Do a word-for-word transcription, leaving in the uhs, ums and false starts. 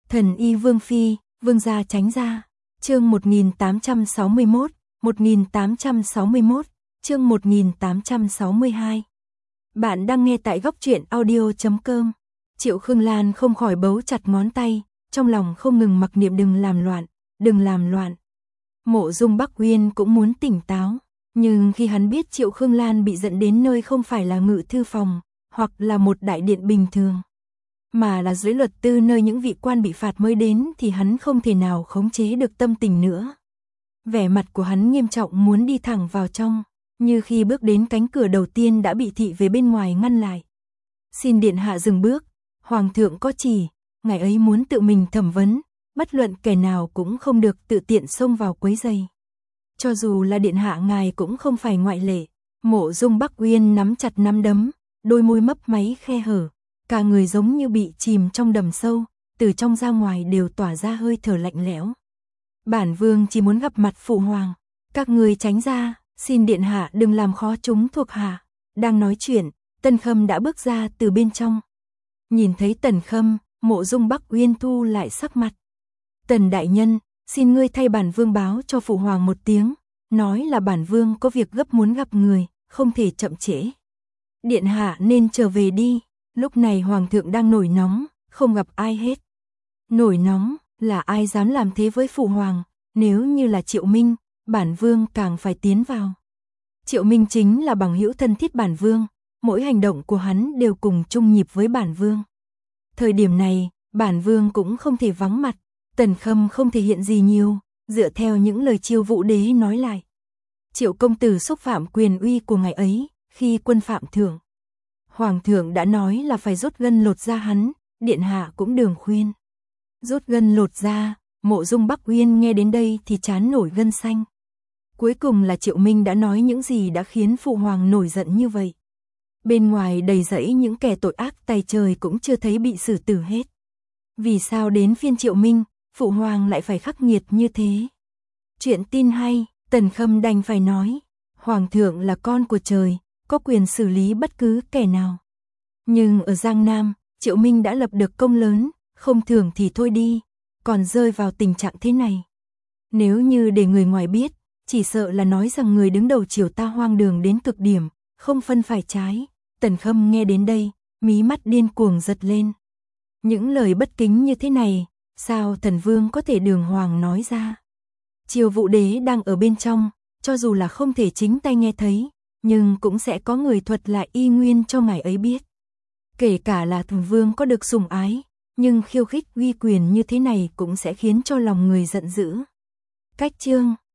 Thần y Vương Phi, Vương gia tránh ra. Chương một nghìn tám trăm sáu mươi mốt, một nghìn tám trăm sáu mươi mốt, chương một nghìn tám trăm sáu mươi hai. Bạn đang nghe tại góc truyện audio chấm com. Triệu Khương Lan không khỏi bấu chặt ngón tay, trong lòng không ngừng mặc niệm đừng làm loạn, đừng làm loạn. Mộ Dung Bắc Uyên cũng muốn tỉnh táo, nhưng khi hắn biết Triệu Khương Lan bị dẫn đến nơi không phải là ngự thư phòng, hoặc là một đại điện bình thường, mà là dưới luật tư nơi những vị quan bị phạt mới đến thì hắn không thể nào khống chế được tâm tình nữa. Vẻ mặt của hắn nghiêm trọng muốn đi thẳng vào trong, như khi bước đến cánh cửa đầu tiên đã bị thị vệ bên ngoài ngăn lại. Xin điện hạ dừng bước, hoàng thượng có chỉ, ngài ấy muốn tự mình thẩm vấn, bất luận kẻ nào cũng không được tự tiện xông vào quấy rầy. Cho dù là điện hạ ngài cũng không phải ngoại lệ. Mộ Dung Bắc Uyên nắm chặt nắm đấm, đôi môi mấp máy khe hở, cả người giống như bị chìm trong đầm sâu, từ trong ra ngoài đều tỏa ra hơi thở lạnh lẽo. Bản vương chỉ muốn gặp mặt phụ hoàng, các người tránh ra, xin điện hạ đừng làm khó chúng thuộc hạ. Đang nói chuyện, Tần Khâm đã bước ra từ bên trong. Nhìn thấy Tần Khâm, Mộ Dung Bắc Uyên thu lại sắc mặt. Tần đại nhân, xin ngươi thay bản vương báo cho phụ hoàng một tiếng, nói là bản vương có việc gấp muốn gặp người, không thể chậm trễ. Điện hạ nên trở về đi, lúc này hoàng thượng đang nổi nóng, không gặp ai hết. Nổi nóng, là ai dám làm thế với phụ hoàng, nếu như là Triệu Minh, bản vương càng phải tiến vào. Triệu Minh chính là bằng hữu thân thiết bản vương, mỗi hành động của hắn đều cùng chung nhịp với bản vương. Thời điểm này, bản vương cũng không thể vắng mặt. Tần Khâm không thể hiện gì nhiều, dựa theo những lời Chiêu Vũ Đế nói lại. Triệu công tử xúc phạm quyền uy của ngài ấy, khi quân phạm thượng. Hoàng thượng đã nói là phải rút gân lột da hắn, điện hạ cũng đường khuyên. Rút gân lột da, Mộ Dung Bắc Uyên nghe đến đây thì trán nổi gân xanh. Cuối cùng là Triệu Minh đã nói những gì đã khiến phụ hoàng nổi giận như vậy. Bên ngoài đầy rẫy những kẻ tội ác tày trời cũng chưa thấy bị xử tử hết. Vì sao đến phiên Triệu Minh, phụ hoàng lại phải khắc nghiệt như thế? Chuyện tin hay, Tần Khâm đành phải nói, hoàng thượng là con của trời, có quyền xử lý bất cứ kẻ nào. Nhưng ở Giang Nam, Triệu Minh đã lập được công lớn, không thưởng thì thôi đi, còn rơi vào tình trạng thế này. Nếu như để người ngoài biết, chỉ sợ là nói rằng người đứng đầu triều ta hoang đường đến cực điểm, không phân phải trái. Tần Khâm nghe đến đây, mí mắt điên cuồng giật lên. Những lời bất kính như thế này, sao thần vương có thể đường hoàng nói ra? Chiêu Vũ Đế đang ở bên trong, cho dù là không thể chính tay nghe thấy, nhưng cũng sẽ có người thuật lại y nguyên cho ngài ấy biết. Kể cả là thần vương có được sủng ái, nhưng khiêu khích uy quyền như thế này cũng sẽ khiến cho lòng người giận dữ. Cách chương